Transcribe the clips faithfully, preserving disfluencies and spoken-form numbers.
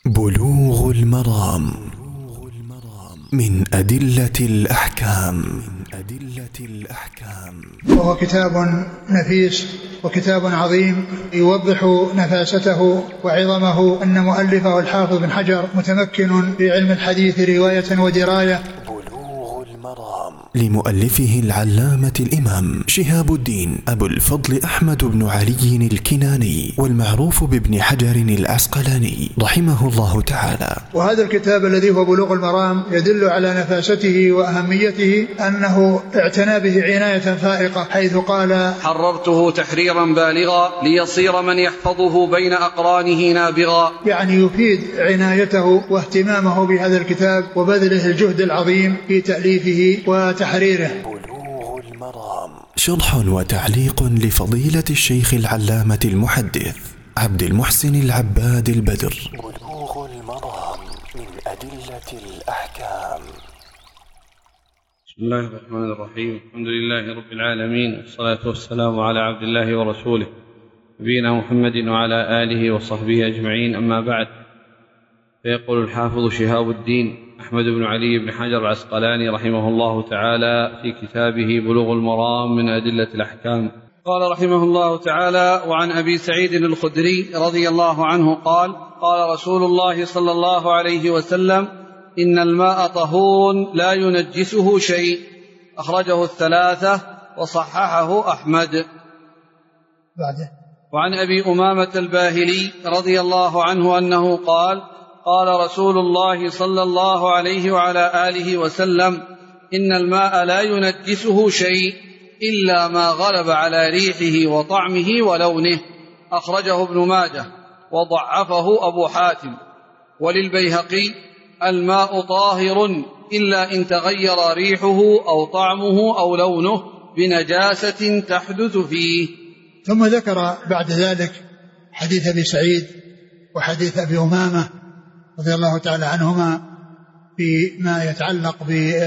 بلوغ المرام من أدلة الأحكام. وهو كتاب نفيس وكتاب عظيم يوضح نفاسته وعظمه. أن مؤلفه الحافظ بن حجر متمكن في علم الحديث رواية ودراية. لمؤلفه العلامة الإمام شهاب الدين أبو الفضل أحمد بن علي الكناني، والمعروف بابن حجر العسقلاني رحمه الله تعالى. وهذا الكتاب الذي هو بلوغ المرام يدل على نفاسته وأهميته، أنه اعتنى به عناية فائقة، حيث قال: حررته تحريرا بالغا ليصير من يحفظه بين أقرانه نابغا. يعني يفيد عنايته واهتمامه بهذا الكتاب وبذله الجهد العظيم في تأليفه وتحريره. بلوغ المرام شرح وتعليق لفضيلة الشيخ العلامة المحدث عبد المحسن العباد البدر. بلوغ المرام من أدلة الأحكام. بسم الله الرحمن الرحيم. الحمد لله رب العالمين، والصلاة والسلام على عبد الله ورسوله نبينا محمد وعلى آله وصحبه أجمعين، أما بعد. فيقول الحافظ شهاب الدين أحمد بن علي بن حجر العسقلاني رحمه الله تعالى في كتابه بلوغ المرام من أدلة الأحكام، قال رحمه الله تعالى: وعن أبي سعيد الخدري رضي الله عنه قال: قال رسول الله صلى الله عليه وسلم: إن الماء طهور لا ينجسه شيء. أخرجه الثلاثة وصححه أحمد. بعده. وعن أبي أمامة الباهلي رضي الله عنه أنه قال: قال رسول الله صلى الله عليه وعلى آله وسلم: إن الماء لا ينجسه شيء إلا ما غلب على ريحه وطعمه ولونه. أخرجه ابن ماجه وضعفه أبو حاتم. وللبيهقي: الماء طاهر إلا إن تغير ريحه أو طعمه أو لونه بنجاسة تحدث فيه. ثم ذكر بعد ذلك حديث أبي سعيد وحديث أبي أمامة رضي الله تعالى عنهما فيما يتعلق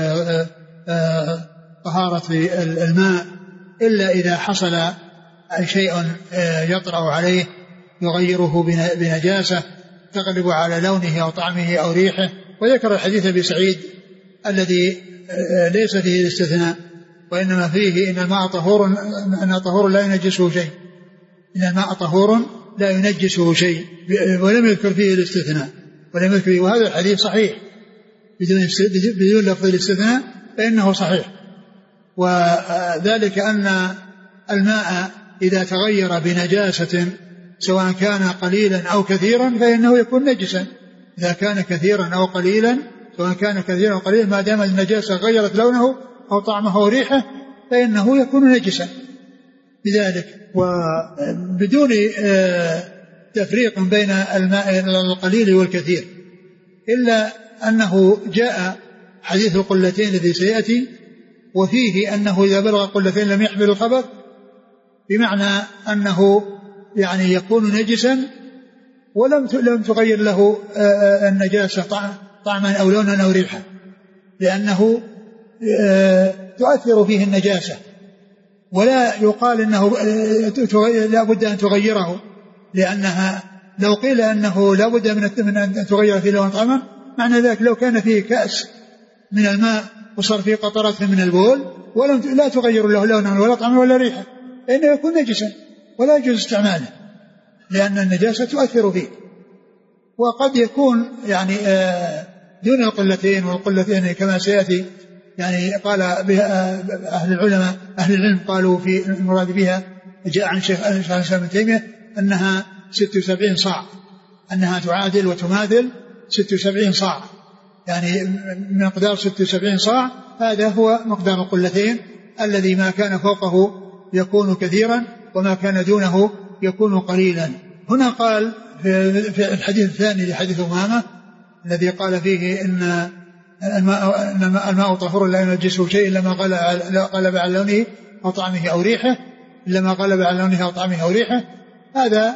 بطهارة الماء، إلا إذا حصل شيء يطرأ عليه يغيره بنجاسة تغلب على لونه أو طعمه أو ريحه. وذكر الحديث أبي سعيد الذي ليس فيه الاستثناء، وإنما فيه إن الماء طهور أن طهور لا ينجسه شيء إن الماء طهور لا ينجسه شيء، ولم يذكر فيه الاستثناء ولم يذكر فيه. وهذا الحديث صحيح بدون بدون لفظ الاستثناء، فإنه صحيح. وذلك أن الماء إذا تغير بنجاسة سواء كان قليلا أو كثيرا فإنه يكون نجسا. إذا كان كثيرا أو قليلا سواء كان كثيرا أو قليلا ما دام النجاسة غيرت لونه أو طعمه أو ريحه فإنه يكون نجسا بذلك، وبدون تفريق بين الماء القليل والكثير. إلا أنه جاء حديث القلتين الذي سيأتي وفيه أنه إذا بلغ قلتين لم يحمل الخبث، بمعنى أنه يعني يكون نجسا ولم لم تغير له النجاسة طعما أو لونا أو ريحا، لأنه تؤثر فيه النجاسة، ولا يقال أنه لا بد أن تغيره، لأنها لو قيل أنه لا بد من أن تغير فيه لون طعما معنى ذلك لو كان فيه كأس من الماء وصار فيه قطرات من البول ولم لا تغير له لونا ولا طعما ولا ريحا فإنه يكون نجسا ولا يجوز استعماله، لأن النجاسة تؤثر فيه. وقد يكون يعني دون القلتين، والقلتين كما سيأتي يعني قال بها أهل العلماء أهل العلم قالوا في المراد بها جاء عن شيخ الإسلام ابن تيمية أنها ست وسبعين صاع، أنها تعادل وتماثل ست وسبعين صاع، يعني مقدار ست وسبعين صاع هذا هو مقدار القلتين، الذي ما كان فوقه يكون كثيرا وما كان دونه يكون قليلا. هنا قال في الحديث الثاني لحديث أمامة الذي قال فيه إن الماء, الماء طهور لا ينجسه شيء إلا ما غلب على لونه أو طعمه أو ريحه إلا ما غلب على لونه أو طعمه أو ريحه. هذا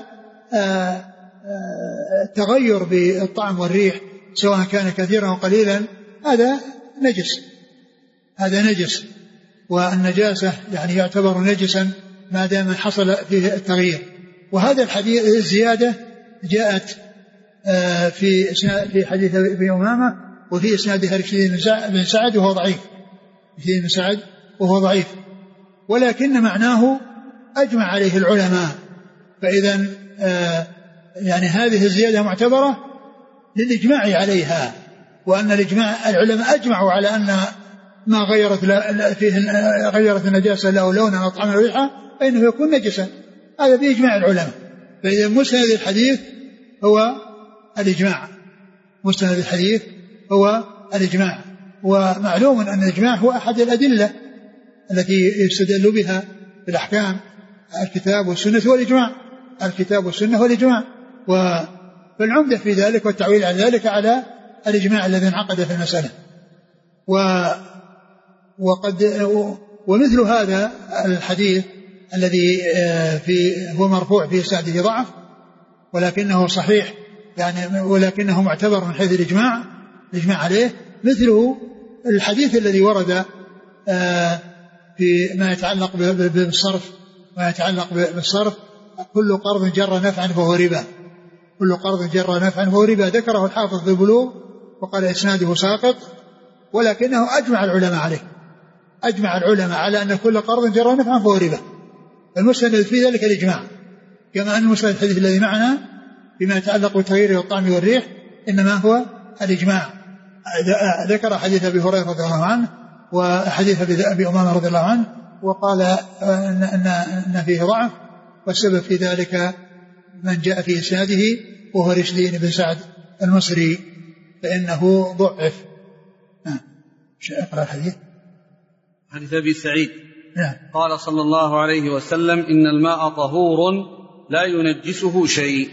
التغير بالطعم والريح سواء كان كثيرا أو قليلا هذا نجس هذا نجس والنجاسة يعني يعتبر نجسا ما دام حصل فيه التغيير. وهذا الحديث الزيادة جاءت في في حديث أبي أمامة وفي إسنادها رشيد بن سعد وهو ضعيف، رشيد بن سعد وهو ضعيف، ولكن معناه أجمع عليه العلماء. فإذا يعني هذه الزيادة معتبرة للإجماع عليها، وأن الإجماع العلماء أجمعوا على أن ما غيرت فيه غيرت النجاسة له لونا أو طعما وريحا فإنه يكون نجسا، هذا بإجماع العلماء. فإذا مستند الحديث هو الإجماع، مستند الحديث هو الإجماع، ومعلوم أن الإجماع هو أحد الأدلة التي يستدل بها في الأحكام، الكتاب والسنة والإجماع، الكتاب والسنة والإجماع، والعمدة في ذلك والتعويل على ذلك على الإجماع الذي انعقد في المسألة. و وقد ومثل هذا الحديث الذي في هو مرفوع في إسناده ضعف ولكنه صحيح يعني ولكنه معتبر من حيث الإجماع الإجماع عليه، مثله الحديث الذي ورد في ما يتعلق بالصرف ما يتعلق بالصرف كل قرض جر نفعا فهو ربا، كل قرض جر نفعا فهو ربا، ذكره الحافظ في البلوغ وقال إسناده ساقط، ولكنه أجمع العلماء عليه، أجمع العلماء على أن كل قرض جر نفعا فهو ربا. المستند في ذلك الإجماع، كما أن المستند الحديث الذي معنا بما يتعلق بالتغيير والطعم والريح إنما هو الإجماع. ذكر حديث أبي هريرة رضي الله عنه وحديث أبي أمامة رضي الله عنه، وقال أن, أن, أن فيه ضعف، والسبب في ذلك من جاء في إسناده وهو رشدين بن سعد المصري فإنه ضعف. اقرأ الحديث. حديث أبي سعيد نعم. قال صلى الله عليه وسلم إن الماء طهور لا ينجسه شيء.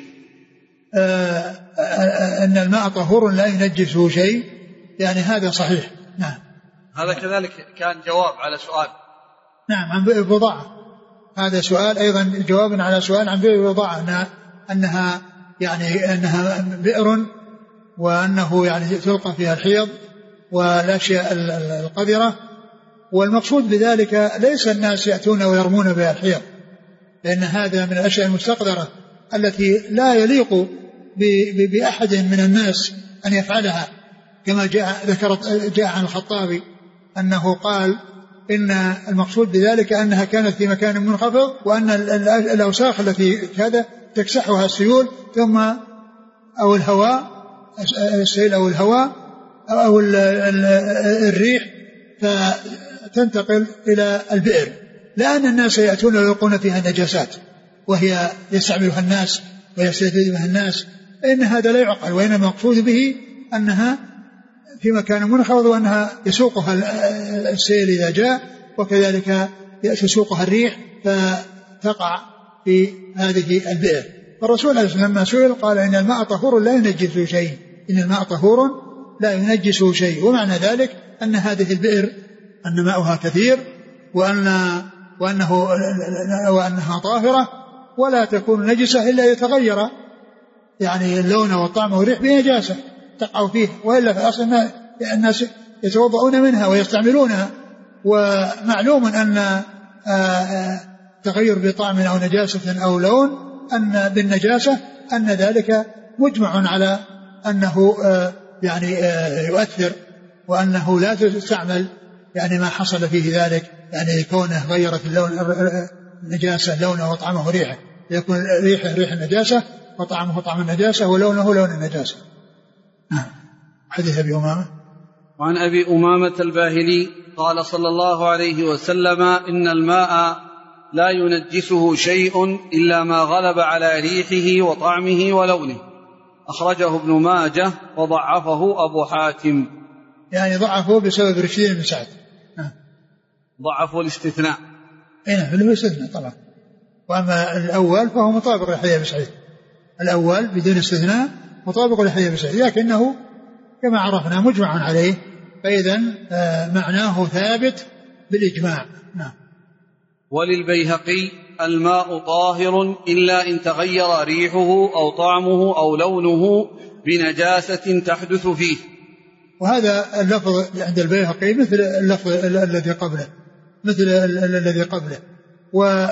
آه أن الماء طهور لا ينجسه شيء، يعني هذا صحيح. نعم. هذا كذلك كان جواب على سؤال. نعم عن بئر بضاعة، هذا سؤال أيضا جواب على سؤال عن بئر بضاعة، أنها, أنها يعني أنها بئر وأنه يعني تلقى فيها الحيض والأشياء القذرة، والمقصود بذلك ليس الناس يأتون ويرمون بها الحيض، لأن هذا من الأشياء المستقذرة التي لا يليق بأحد من الناس أن يفعلها، كما جاء ذكرت جاء عن الخطابي أنه قال إن المقصود بذلك أنها كانت في مكان منخفض، وأن الأوساخ التي كذا تكسحها السيول ثم أو الهواء السيل أو الهواء أو الريح فتنتقل إلى البئر، لأن الناس يأتون ويلقون فيها النجاسات وهي يستعملها الناس ويستفيد بها الناس، إن هذا لا يعقل، وإنما المقصود به أنها في مكان منخفض وأنها يسوقها السيل إذا جاء، وكذلك يسوقها الريح فتقع في هذه البئر. فالرسول عليه الصلاة والسلام لما سئل قال إن الماء طهور لا ينجسه شيء، إن الماء طهور لا ينجسه شيء، ومعنى ذلك أن هذه البئر أن ماؤها كثير وأن وأنه وأنها طاهرة ولا تكون نجسة إلا يتغير يعني اللون والطعم والريح بنجاسة تقع فيه، وإلا في الأصل الناس يتوضؤون منها ويستعملونها. ومعلوم أن تغير بطعم أو نجاسة أو لون أن بالنجاسة أن ذلك مجمع على أنه يعني يؤثر، وأنه لا تستعمل يعني ما حصل فيه ذلك، يعني كونه غيرت اللون النجاسة لونه وطعمه وريحه، يكون ريحه ريح النجاسة وطعمه طعم النجاسة ولونه لون النجاسة. حديث أبي أمامة. وعن أبي أمامة الباهلي قال صلى الله عليه وسلم إن الماء لا ينجسه شيء إلا ما غلب على ريحه وطعمه ولونه، أخرجه ابن ماجه وضعفه أبو حاتم. يعني ضعفه بسبب رشدين بن سعد. ضعفه الاستثناء. إيه اللي هو استثناء طبعا. وأما الأول فهو مطابق لحديث أبي سعيد، الأول بدون استثناء مطابق لحديث أبي سعيد، لكنه كما عرفنا مجمع عليه، فإذا معناه ثابت بالإجماع. نعم. وللبيهقي الماء طاهر إلا إن تغير ريحه أو طعمه أو لونه بنجاسة تحدث فيه. وهذا اللفظ عند البيهقي مثل اللفظ الذي قبله مثل الذي قبله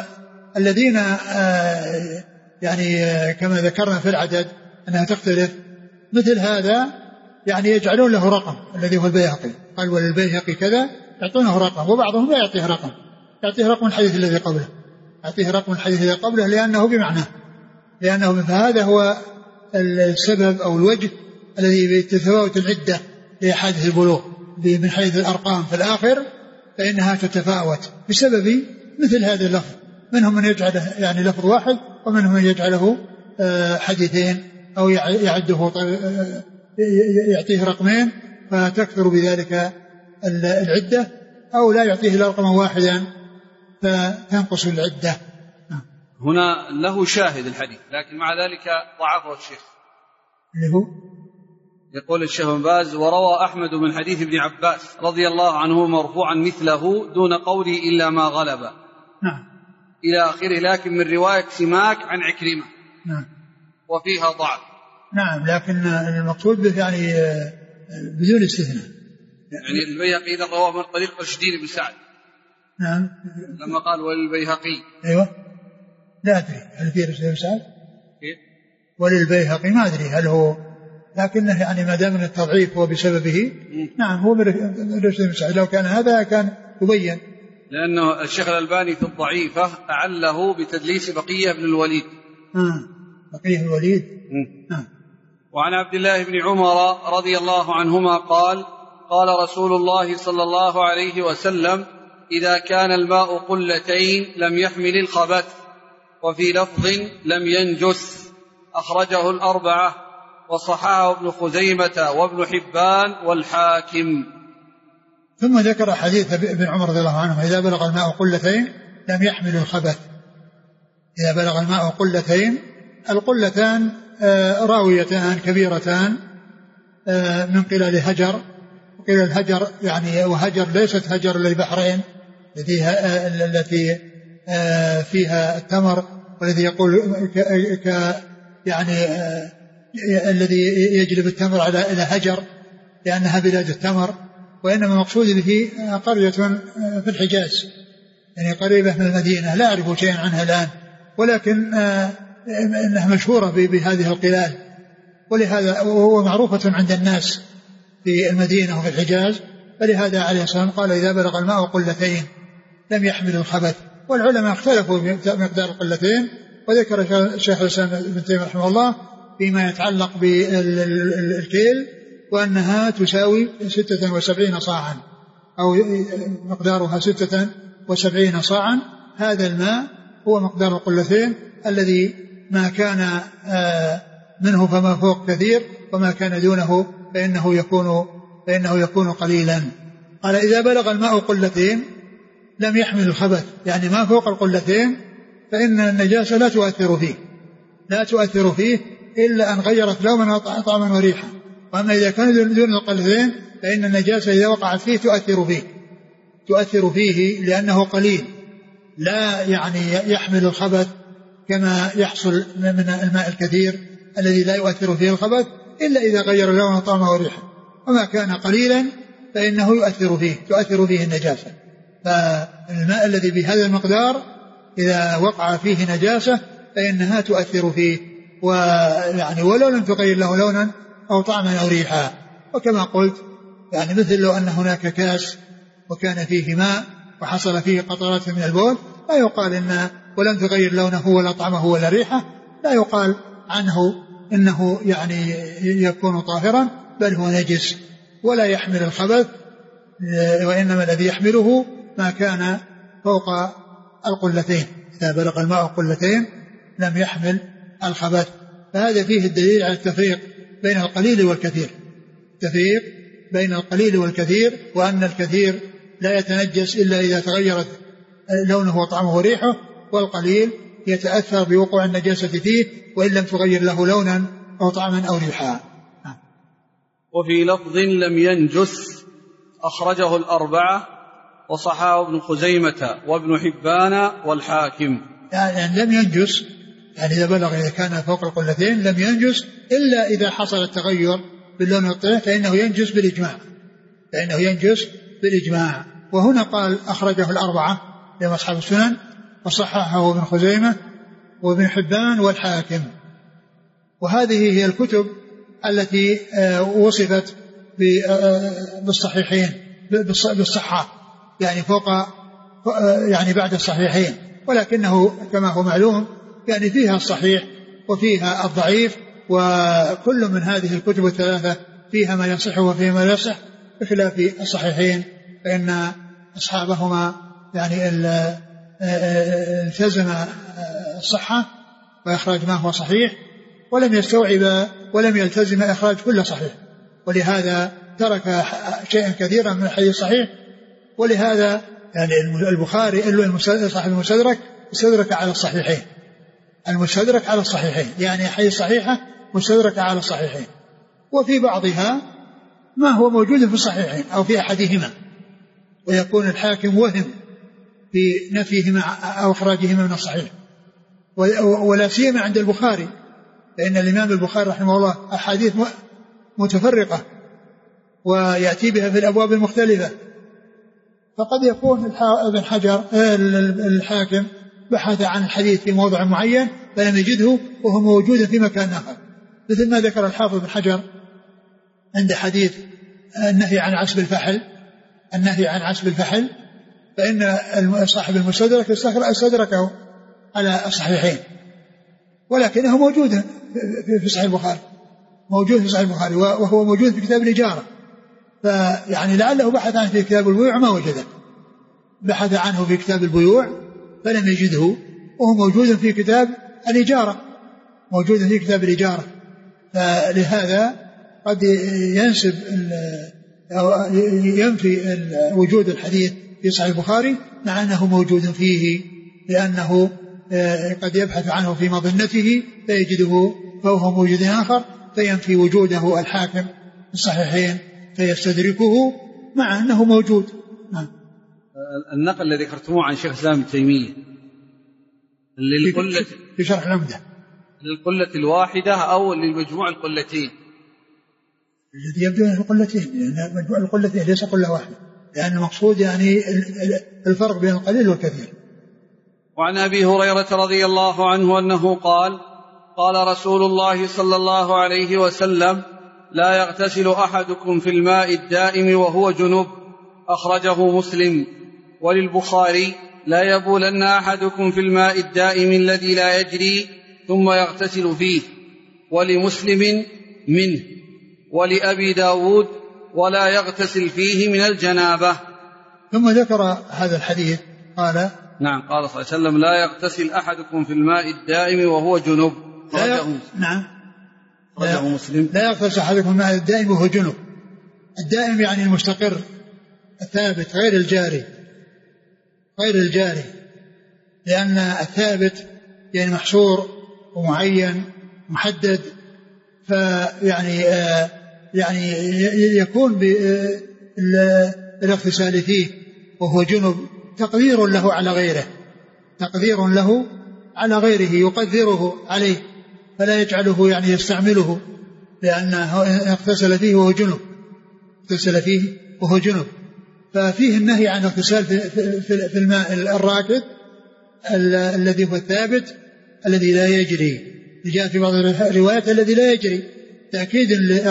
والذين يعني كما ذكرنا في العدد أنها تختلف مثل هذا يعني يجعلون له رقم الذي هو البيهقي، قال وللبيهقي كذا، يعطونه رقم، وبعضهم لا يعطيه رقم، يعطيه رقم الحديث الذي قبله، يعطيه رقم الحديث الذي قبله لأنه بمعناه، لأنه فهذا هو السبب أو الوجه الذي بتتفاوت العدة لأحاديث البلوغ من حيث الأرقام في الآخر، فإنها تتفاوت بسبب مثل هذا اللفظ. منهم من يجعله يعني لفظ واحد، ومنهم من يجعله حديثين أو يعده يعطيه رقمين فتكثر بذلك العدة، أو لا يعطيه إلا رقما واحدا فتنقص العدة. هنا له شاهد الحديث، لكن مع ذلك ضعفه الشيخ. اللي هو يقول الشيخ بن باز: وروى أحمد من حديث ابن عباس رضي الله عنه مرفوعا مثله دون قوله إلا ما غلب. نعم. إلى آخره، لكن من رواية سماك عن عكرمة. نعم. وفيها ضعف. نعم، لكن المقصود به يعني بدون استثناء. يعني البيهقي إذا رواه من طريق رشدين بن سعد. نعم. لما قال وللبيهقي. أيوة. لا أدري هل في رشدين بن سعد؟ كيف؟ وللبيهقي ما أدري هل هو، لكنه يعني ما دام التضعيف هو بسببه. م. نعم هو رشدين بن سعد، لو كان هذا كان يبين. لأنه الشيخ الألباني في الضعيفة أعله بتدليس بقية بن الوليد. آه. بقية بن الوليد. آه. وعن عبد الله بن عمر رضي الله عنهما قال: قال رسول الله صلى الله عليه وسلم: إذا كان الماء قلتين لم يحمل الخبث. وفي لفظ لم ينجس، أخرجه الأربعة وصححه ابن خزيمة وابن حبان والحاكم. ثم ذكر حديث ابن عمر رضي الله عنه: إذا بلغ الماء قلتين لم يحمل الخبث. إذا بلغ الماء قلتين، القلتان راويتان كبيرتان من قلال هجر، وقيل الهجر يعني وهجر ليست هجر البحرين التي فيها التمر، والذي يقول ك يعني الذي يجلب التمر على إلى هجر لأنها بلاد التمر، وإنما مقصود به قرية في الحجاز يعني قريبة من المدينة، لا أعرف شيئا عنها الآن، ولكن إنها مشهورة بهذه القلال، ولهذا وهو معروفة عند الناس في المدينة وفي الحجاز، فلهذا عليه السلام قال: إذا بلغ الماء قلتين لم يحمل الخبث. والعلماء اختلفوا في مقدار القلتين، وذكر الشيخ الإسلام ابن تيمية رحمه الله فيما يتعلق بالكيل وأنها تساوي ستة وسبعين صاعا أو مقدارها ستة وسبعين صاعا. هذا الماء هو مقدار القلتين الذي ما كان منه فما فوق كثير، وما كان دونه فإنه يكون فإنه يكون قليلا. قال: إذا بلغ الماء قلتين لم يحمل الخبث، يعني ما فوق القلتين فإن النجاسة لا تؤثر فيه لا تؤثر فيه إلا أن غيرت لونا وطعما وريحا. وأما إذا كان دون القلتين فإن النجاسة إذا وقعت فيه تؤثر فيه تؤثر فيه لأنه قليل، لا يعني يحمل الخبث كما يحصل من الماء الكثير الذي لا يؤثر فيه الخبث إلا إذا غير لونه وطعمه وريحه. وما كان قليلا فإنه يؤثر فيه تؤثر فيه النجاسة. فالماء الذي بهذا المقدار إذا وقع فيه نجاسة فإنها تؤثر فيه، ويعني ولو لم تغير له لونا أو طعما أو ريحا. وكما قلت يعني مثل لو أن هناك كاس وكان فيه ماء وحصل فيه قطرات من البول، لا يقال إن ولم تغير لونه ولا طعمه ولا ريحه، لا يقال عنه إنه يعني يكون طاهرا، بل هو نجس ولا يحمل الخبث، وإنما الذي يحمله ما كان فوق القلتين. إذا بلغ الماء قلتين لم يحمل الخبث. فهذا فيه الدليل على التفريق بين القليل والكثير التفريق بين القليل والكثير، وأن الكثير لا يتنجس إلا إذا تغيرت لونه وطعمه وريحه، والقليل يتأثر بوقوع النجاسة فيه وإن لم تغير له لونا أو طعما أو ريحا. وفي لفظ لم ينجس، أخرجه الأربعة وصححه ابن خزيمة وابن حبان والحاكم. يعني لم ينجس يعني إذا بلغ إذا كان فوق القلتين لم ينجس إلا إذا حصل التغير باللون والطعم فإنه ينجس بالإجماع فإنه ينجس بالإجماع. وهنا قال أخرجه الأربعة لما أصحاب السنن وصححه ابن خزيمة وابن حبان والحاكم. وهذه هي الكتب التي وصفت بالصحيحين بالصحة، يعني فوق يعني بعد الصحيحين، ولكنه كما هو معلوم يعني فيها الصحيح وفيها الضعيف، وكل من هذه الكتب الثلاثة فيها ما يصح وفيها ما لا يصح، بخلاف الصحيحين فإن أصحابهما يعني التزم الصحة وإخراج ما هو صحيح، ولم يستوعب ولم يلتزم إخراج كل صحيح، ولهذا ترك شيئا كثيرا من الحديث الصحيح. ولهذا يعني البخاري صاحب المستدرك مستدرك على الصحيحين، المستدرك على الصحيحين يعني حديث صحيحة مستدرك على الصحيحين، وفي بعضها ما هو موجود في الصحيحين أو في أحدهما، ويكون الحاكم وهم في نفيهما أو إخراجهما من الصحيح، ولا سيما عند البخاري، فإن الإمام البخاري رحمه الله أحاديث متفرقة ويأتي بها في الأبواب المختلفة، فقد يكون ابن حجر الحاكم بحث عن الحديث في موضع معين فلم يجده وهو موجود في مكان آخر، مثل ما ذكر الحافظ بن حجر عند حديث النهي عن عسب الفحل النهي عن عسب الفحل فإن صاحب المستدرك استدركه على الصحيحين، ولكنه موجود في صحيح البخاري موجود في صحيح البخاري وهو موجود في كتاب الإجارة، فيعني لعله بحث عنه في كتاب البيوع ما وجده، بحث عنه في كتاب البيوع فلم يجده وهو موجود في كتاب الإجارة موجود في كتاب الإجارة، فلهذا قد ينسب أو ينفي وجود الحديث في صحيح البخاري مع أنه موجود فيه، لأنه قد يبحث عنه في مظنته فيجده فهو موجود آخر، فينفي وجوده الحاكم في الصحيحين فيستدركه مع أنه موجود. نعم. النقل الذي ذكرتموه عن شيخ الإسلام ابن تيمية للقلة في شرح العمدة للقلة الواحدة أو للمجموع القلتين؟ الذي يبدو أن القلتين، لأن مجموع القلتين ليس قلة واحدة، لأن المقصود يعني الفرق بين القليل والكثير. وعن أبي هريرة رضي الله عنه أنه قال قال رسول الله صلى الله عليه وسلم لا يغتسل أحدكم في الماء الدائم وهو جنب، أخرجه مسلم. وللبخاري لا يبولن أحدكم في الماء الدائم الذي لا يجري ثم يغتسل فيه. ولمسلم منه. ولأبي داود ولا يغتسل فيه من الجنابة. ثم ذكر هذا الحديث قال نعم قال صلى الله عليه وسلم لا يغتسل أحدكم في الماء الدائم وهو جنب. لا نعم رجعه مسلم. لا يغتسل أحدكم في الماء الدائم وهو جنب. الدائم يعني المستقر الثابت غير الجاري غير الجاري لأن الثابت يعني محصور ومعين محدد، فيعني آه يعني يكون بالاغتسال فيه وهو جنب تقدير له على غيره تقدير له على غيره يقدره عليه، فلا يجعله يعني يستعمله، لأنه اغتسل فيه وهو جنب اغتسل فيه وهو جنب ففيه النهي عن اغتسال في الماء الراكد الذي هو الثابت الذي لا يجري، جاء في بعض الروايات الذي لا يجري تأكيد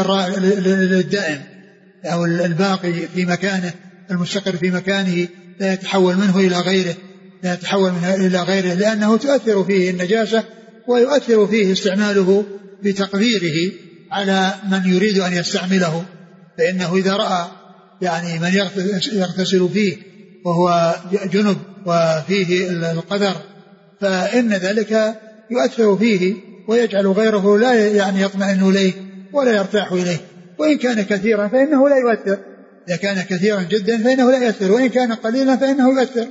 للدائم أو الباقي في مكانه المستقر في مكانه لا يتحول منه إلى غيره لا يتحول منه إلى غيره لأنه تؤثر فيه النجاسة ويؤثر فيه استعماله بتقديره على من يريد أن يستعمله، فإنه إذا رأى يعني من يغتسل فيه وهو جنب وفيه القدر فإن ذلك يؤثر فيه ويجعل غيره لا يعني يطمئن إليه ولا يرتاح إليه، وإن كان كثيرا فإنه لا يؤثر، إذا كان كثيرا جدا فإنه لا يؤثر، وإن كان قليلا فإنه يؤثر.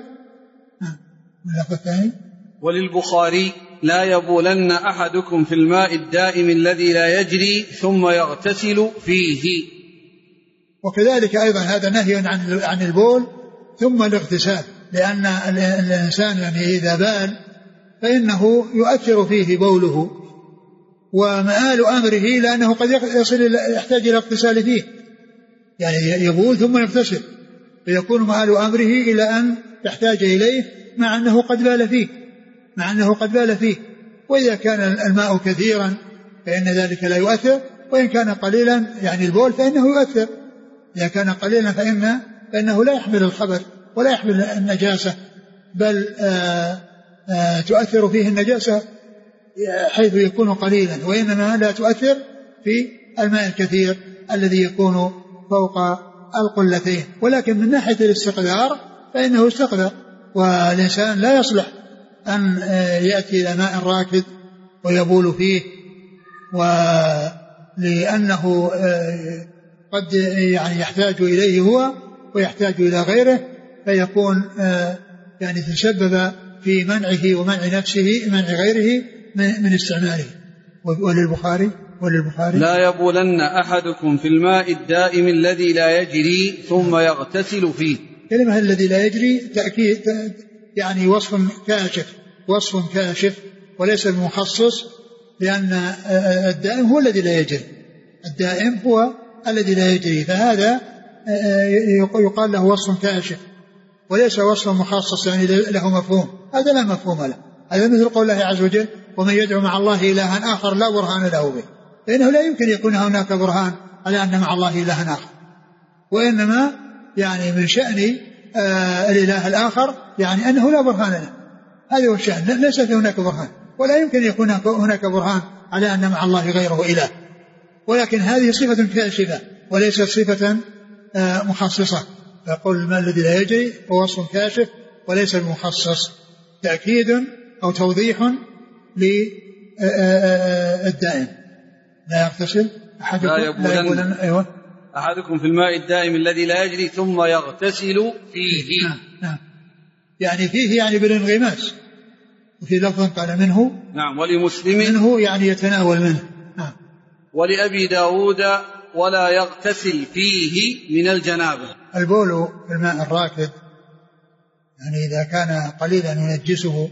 وللبخاري لا يبولن أحدكم في الماء الدائم الذي لا يجري ثم يغتسل فيه. وكذلك أيضا هذا نهي عن عن البول ثم الاغتسال، لأن الإنسان يعني إذا بال فإنه يؤثر فيه بوله، ومآل أمره لأنه قد يصل يحتاج إلى اغتسال فيه، يعني يبول ثم يغتسل فيكون مآل أمره إلى أن يحتاج إليه مع أنه قد بال فيه مع أنه قد بال فيه وإذا كان الماء كثيرا فإن ذلك لا يؤثر، وإن كان قليلا يعني البول فإنه يؤثر، إذا كان قليلا فإن فإنه لا يحمل الخبث ولا يحمل النجاسة، بل آآ آآ تؤثر فيه النجاسة حيث يكون قليلا، وإنما لا تؤثر في الماء الكثير الذي يكون فوق القلتين. ولكن من ناحية الاستقذار فإنه استقذر، والإنسان لا يصلح أن يأتي إلى ماء راكد ويبول فيه، ولأنه قد يعني يحتاج إليه هو ويحتاج إلى غيره، فيكون يعني تسبب في منعه ومنع نفسه منع غيره من استعماله. وللبخاري وللبخاري لا يبولن أحدكم في الماء الدائم الذي لا يجري ثم يغتسل فيه. كلمة الذي لا يجري تأكيد يعني وصف كاشف، وصف كاشف وليس بمخصص، لأن الدائم هو الذي لا يجري، الدائم هو الذي لا يجري، فهذا يقال له وصف كاشف وليس وصف مخصص يعني له مفهوم، هذا لا مفهوم له. هذا مثل قول الله عز وجل ومن يدعو مع الله إلها آخر لا برهان له به، فإنه لا يمكن يكون هناك برهان على أن مع الله إلها آخر، وإنما يعني من شأن آه الإله الآخر يعني أنه لا برهان له، هذا هو الشأن، ليس في هناك برهان، ولا يمكن يكون هناك برهان على أن مع الله غيره إله، ولكن هذه صفة كاشفة وليست صفة آه مخصصة. فقل ما الذي لا يجري هو وصف كاشف وليس المخصص، تأكيد أو توضيح للدائم. لا يغتسل أحدكم لا يبولن أيوة أحدكم في الماء الدائم الذي لا يجري ثم يغتسل فيه. نعم نعم، يعني فيه يعني بالانغماس، وفي لفظ قال منه. نعم. ولمسلم منه يعني يتناول منه. نعم. ولأبي داود ولا يغتسل فيه من الجنابة. البول في الماء الراكد يعني إذا كان قليلا ينجسه،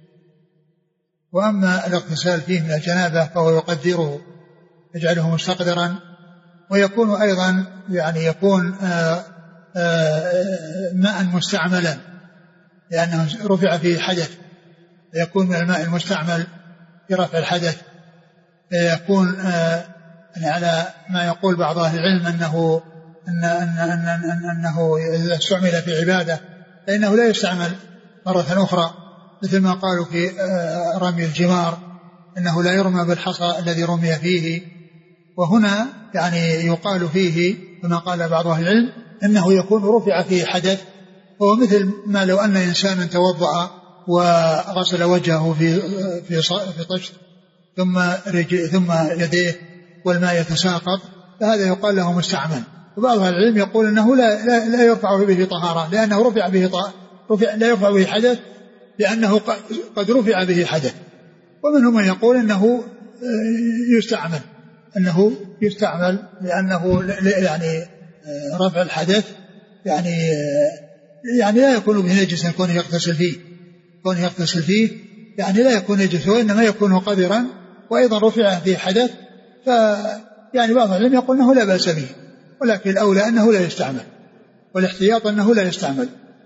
وأما الاغتسال فيه من الجنابة فهو يقدره يجعله مستقدرا، ويكون أيضا يعني يكون آآ آآ ماء مستعملا لأنه رفع فيه حدث، يكون من الماء المستعمل في رفع الحدث، يكون يعني على ما يقول بعض أهل العلم أنه أن أن أن أن أنه إذا استعمل في عبادة فإنه لا يستعمل مرة أخرى، مثل ما قالوا في رمي الجمار أنه لا يرمى بالحصى الذي رمي فيه. وهنا يعني يقال فيه كما قال بعض أهل العلم أنه يكون رفع فيه حدث، وهو مثل ما لو أن إنسانا توضأ وغسل وجهه في في في طشت ثم رجل ثم يديه والماء يتساقط، فهذا يقال له مستعمل. وبعض أهل العلم يقول أنه لا لا, لا يرفع به طهارة، لأنه رفع به رفع لا يرفع به حدث، لأنه قد رفع به حدث. ومنهم من يقول أنه يستعمل أنه يستعمل لأنه يعني رفع الحدث يعني يعني لا يكون به نجس يكون يغتسل فيه، يكون يغتسل فيه يعني لا يكون نجس، وإنما يكون قذرا، وأيضا رفع فيه حدث. ف يعني بعض العلم يقول أنه لا بأس به، ولكن الأولى أنه لا يستعمل، والاحتياط أنه لا يستعمل.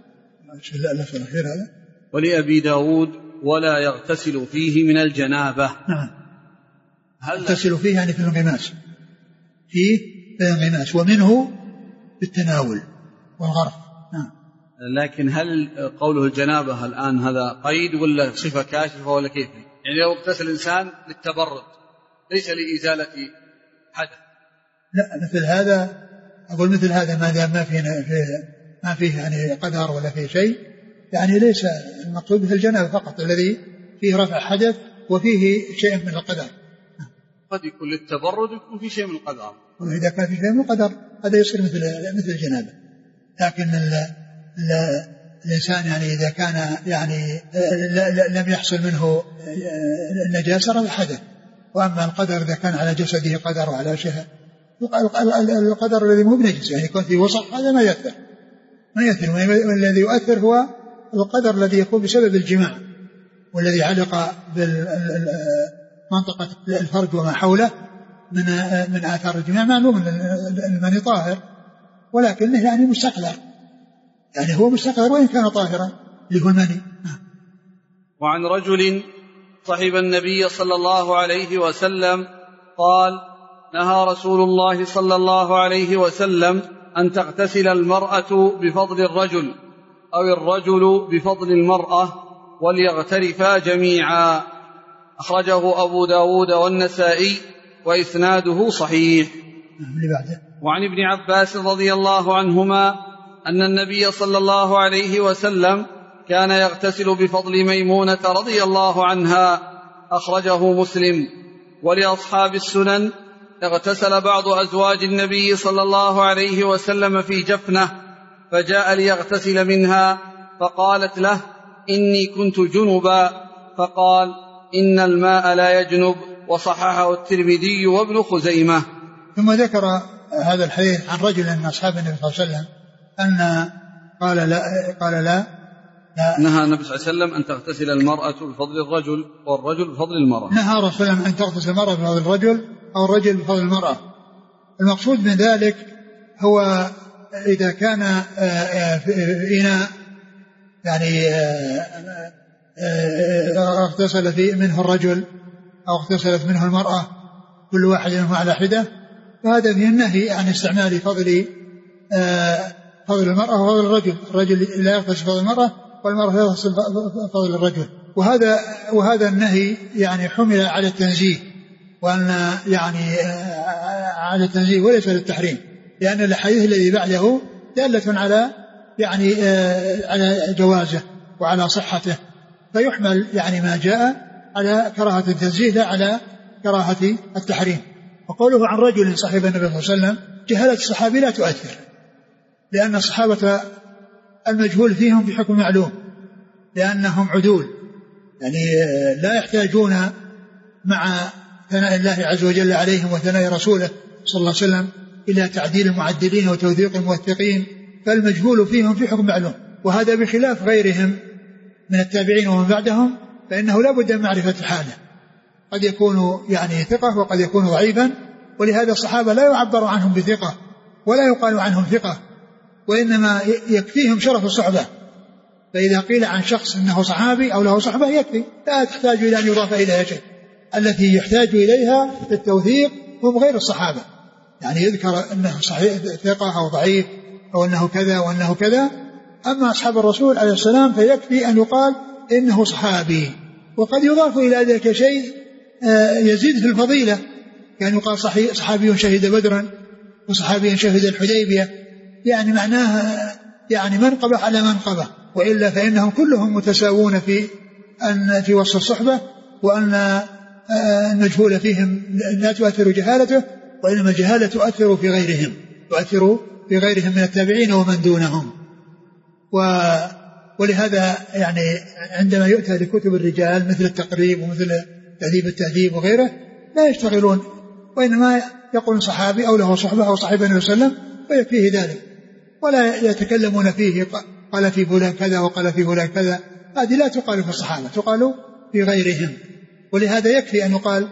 هذا. ولأبي داود ولا يغتسل فيه من الجنابة. نعم. هل يغتسل فيه يعني في الانغماس، فيه في الانغماس، ومنه بالتناول والغرف. نعم. لكن هل قوله الجنابة الآن هذا قيد ولا صفة كاشفة ولا كيف؟ يعني لو اغتسل الإنسان للتبرد ليس لإزالة حدث. لا مثل هذا أقول مثل هذا ما دام ما فيه ما فيه يعني قدر ولا فيه شيء، يعني ليس المقصود مثل الجنابة فقط الذي فيه رفع حدث وفيه شيء من القدر. قد يكون للتبرد يكون في شيء من القدر، وإذا كان في شيء من القدر هذا يصير مثل مثل الجنابة. لكن ال ال الإنسان يعني إذا كان يعني لم يحصل منه النجاسة رفع حدث، وأما القدر إذا كان على جسده قدر وعلى شيء القدر الذي مو بنجس يعني يكون في وسط هذا ما يأثر ما يأثر والذي يؤثر هو القدر الذي يكون بسبب الجماع، والذي علق بالمنطقة الفرج وما حوله من من آثار الجماع، معلوم أن المني طاهر ولكنه يعني مستقذر، يعني هو مستقذر وإن كان طاهرا اللي هو المني. وعن رجل صحب النبي صلى الله عليه وسلم قال: نهى رسول الله صلى الله عليه وسلم أن تغتسل المرأة بفضل الرجل أو الرجل بفضل المرأة وليغترفا جميعا. أخرجه أبو داود والنسائي وإسناده صحيح. وعن ابن عباس رضي الله عنهما أن النبي صلى الله عليه وسلم كان يغتسل بفضل ميمونة رضي الله عنها. أخرجه مسلم. ولأصحاب السنن اغتسل بعض أزواج النبي صلى الله عليه وسلم في جفنة فجاء ليغتسل منها فقالت له إني كنت جنبا فقال إن الماء لا يجنب. وصححه الترمذي وابن خزيمة. ثم ذكر هذا الحديث عن رجل من أصحاب النبي صلى الله عليه وسلم أن قال لا, قال لا, لا نهى النبي صلى الله عليه وسلم أن تغتسل المرأة بفضل الرجل والرجل بفضل المرأة. نهى رسول الله أن تغتسل المرأة بفضل الرجل أو الرجل بفضل المرأة. المقصود من ذلك هو إذا كان إناء يعني اغتسل فيه منه الرجل أو اغتسلت منه المرأة كل واحد منهم على حدة فهذا فيه النهي عن استعمال فضل فضل المرأة وفضل الرجل. الرجل لا يغتسل فضل المرأة والمرأة لا يغتسل فضل الرجل. وهذا وهذا النهي يعني حمل على التنزيه وأن يعني على التنزيه وليس للتحريم لأن الحديث الذي بعده دالة على يعني على جوازه وعلى صحته فيحمل يعني ما جاء على كراهة التنزيه لا على كراهة التحريم. وقوله عن رجل صاحب النبي صلى الله عليه وسلم جهالة الصحابي لا تؤثر لأن الصحابة المجهول فيهم بحكم معلوم لأنهم عدول يعني لا يحتاجون مع ثناء الله عز وجل عليهم وثناء رسوله صلى الله عليه وسلم إلى تعديل المعدلين وتوثيق الموثقين فالمجهول فيهم في حكم معلوم. وهذا بخلاف غيرهم من التابعين ومن بعدهم فإنه لا بد من معرفة حاله قد يكون يعني ثقة وقد يكون ضعيفا ولهذا الصحابة لا يعبر عنهم بثقة ولا يقال عنهم ثقة وإنما يكفيهم شرف الصحبة. فإذا قيل عن شخص أنه صحابي أو له صحبة يكفي لا تحتاج إلى أن يضاف إليها شيء. التي يحتاج إليها في التوثيق هم غير الصحابة يعني يذكر أنه صحيح ثقة أو ضعيف أو أنه كذا وأنه كذا. أما أصحاب الرسول عليه السلام فيكفي أن يقال إنه صحابي وقد يضاف إلى ذلك شيء يزيد في الفضيلة كان يقال صحابي شهد بدرا وصحابي شهد الحديبية يعني معناه يعني منقبة على منقبة وإلا فإنهم كلهم متساوون في أن في وصف الصحبة وأن المجهول فيهم لا تؤثر جهالته وإنما الجهالة تؤثر في غيرهم تؤثر في غيرهم من التابعين ومن دونهم. و ولهذا يعني عندما يؤتى لكتب الرجال مثل التقريب ومثل تهذيب التهذيب وغيره لا يشتغلون وإنما يقول صحابي أو له صحبة أو صاحب النبي صلى الله عليه وسلم ويكفيه ذلك ولا يتكلمون فيه قال في فلان كذا وقال في فلان كذا. هذه لا تقال في الصحابة تقال في غيرهم. ولهذا يكفي أن يقال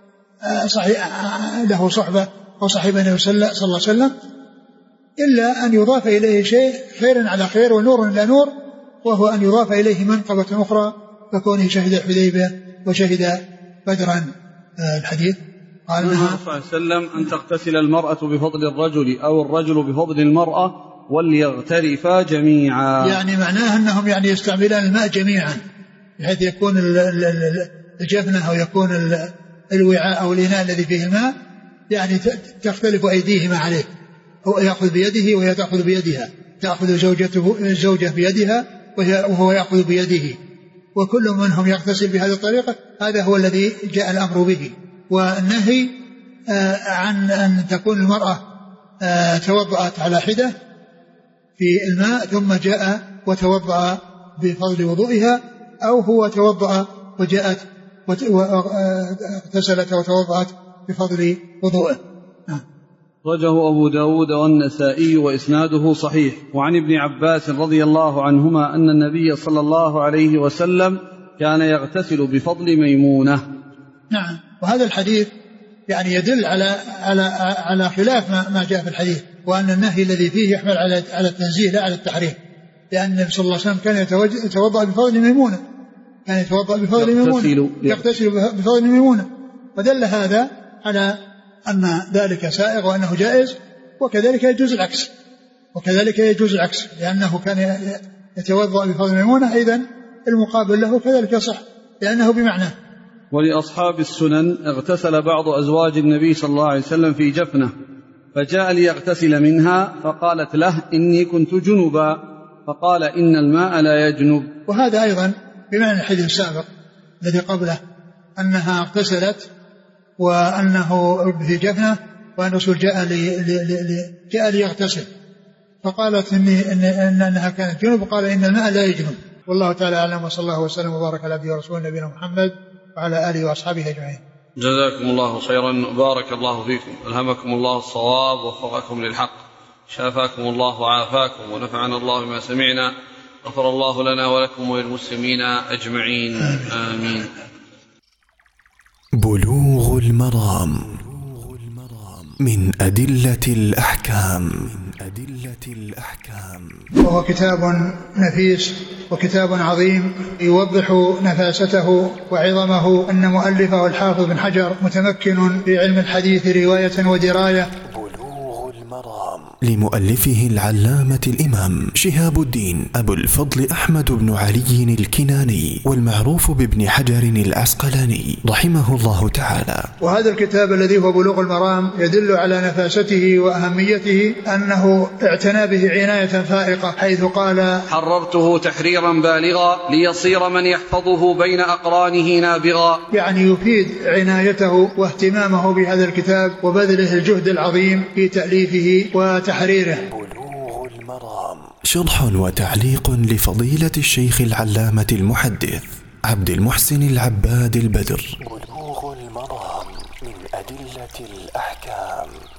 له صحبة أو صاحب النبي صلى الله عليه وسلم إلا أن يضاف إليه شيء خير على خير ونور إلى نور وهو أن يضاف إليه منقبة أخرى فكونه شهد الحديبية وشهد بدرا. الحديث قال نهى صلى الله عليه وسلم أن تغتسل المرأة بفضل الرجل أو الرجل بفضل المرأة وليغترفا جميعا يعني معناه أنهم يعني يستعملان الماء جميعا بحيث يكون الجفنة أو يكون الوعاء أو الإناء الذي فيه الماء يعني تختلف أيديهما عليه هو يأخذ بيده وهي تأخذ بيدها تأخذ زوجته الزوجة بيدها وهو يأخذ بيده وكل منهم يغتسل بهذه الطريقة. هذا هو الذي جاء الأمر به. والنهي عن أن تكون المرأة توضأت على حدة في الماء ثم جاء وتوضأ بفضل وضوئها أو هو توضأ وجاءت واغتسلت وتوضأت بفضل وضوئه. أخرجه أبو داود والنسائي وإسناده صحيح. وعن ابن عباس رضي الله عنهما أن النبي صلى الله عليه وسلم كان يغتسل بفضل ميمونة. نعم. وهذا الحديث يعني يدل على على على خلاف ما, ما جاء في الحديث وأن النهي الذي فيه يحمل على على التنزيه لا على التحريم لأن النبي صلى الله عليه وسلم كان يتوضأ بفضل ميمونة كان يتوضأ بفضل ميمونة يغتسل بفضل ميمونة ودل هذا على أن ذلك سائغ وأنه جائز، وكذلك يجوز العكس وكذلك يجوز العكس لأنه كان يتوضأ بفضل ميمونة، إذن المقابل له كذلك صح لأنه بمعناه. ولأصحاب السنن اغتسل بعض أزواج النبي صلى الله عليه وسلم في جفنة، فجاء ليغتسل منها فقالت له إني كنت جنبا، فقال إن الماء لا يجنب. وهذا أيضا بمعنى الحديث السابق الذي قبله، أنها اغتسلت وأنه في جفنة وأن الرسول جاء لي لي لي جاء ليغتسل، فقالت إني إن أنها كانت جنب، وقال إن الماء لا يجنب. والله تعالى أعلم، وصلى الله وسلم وبارك على عبده ورسوله نبينا محمد وعلى آله وأصحابه أجمعين. جزاكم الله خيرا، بارك الله فيكم، ألهمكم الله الصواب ووفقكم للحق، شافاكم الله وعافاكم، ونفعنا الله بما سمعنا، غفر الله لنا ولكم وللمسلمين أجمعين، آمين. بلوغ المرام من أدلة الأحكام. أدلة الأحكام وهو كتاب نفيس وكتاب عظيم يوضح نفاسته وعظمه، أن مؤلفه الحافظ بن حجر متمكن في علم الحديث رواية ودراية. بلوغ المرام لمؤلفه العلامة الإمام شهاب الدين أبو الفضل أحمد بن علي الكناني، والمعروف بابن حجر العسقلاني رحمه الله تعالى. وهذا الكتاب الذي هو بلوغ المرام يدل على نفاسته وأهميته، أنه اعتنى به عناية فائقة، حيث قال: حررته تحريرا بالغا ليصير من يحفظه بين أقرانه نابغا. يعني يفيد عنايته واهتمامه بهذا الكتاب وبذله الجهد العظيم في تأليفه وتحريره. بلوغ المرام شرح وتعليق لفضيلة الشيخ العلامة المحدث عبد المحسن العباد البدر. بلوغ المرام من أدلة الأحكام.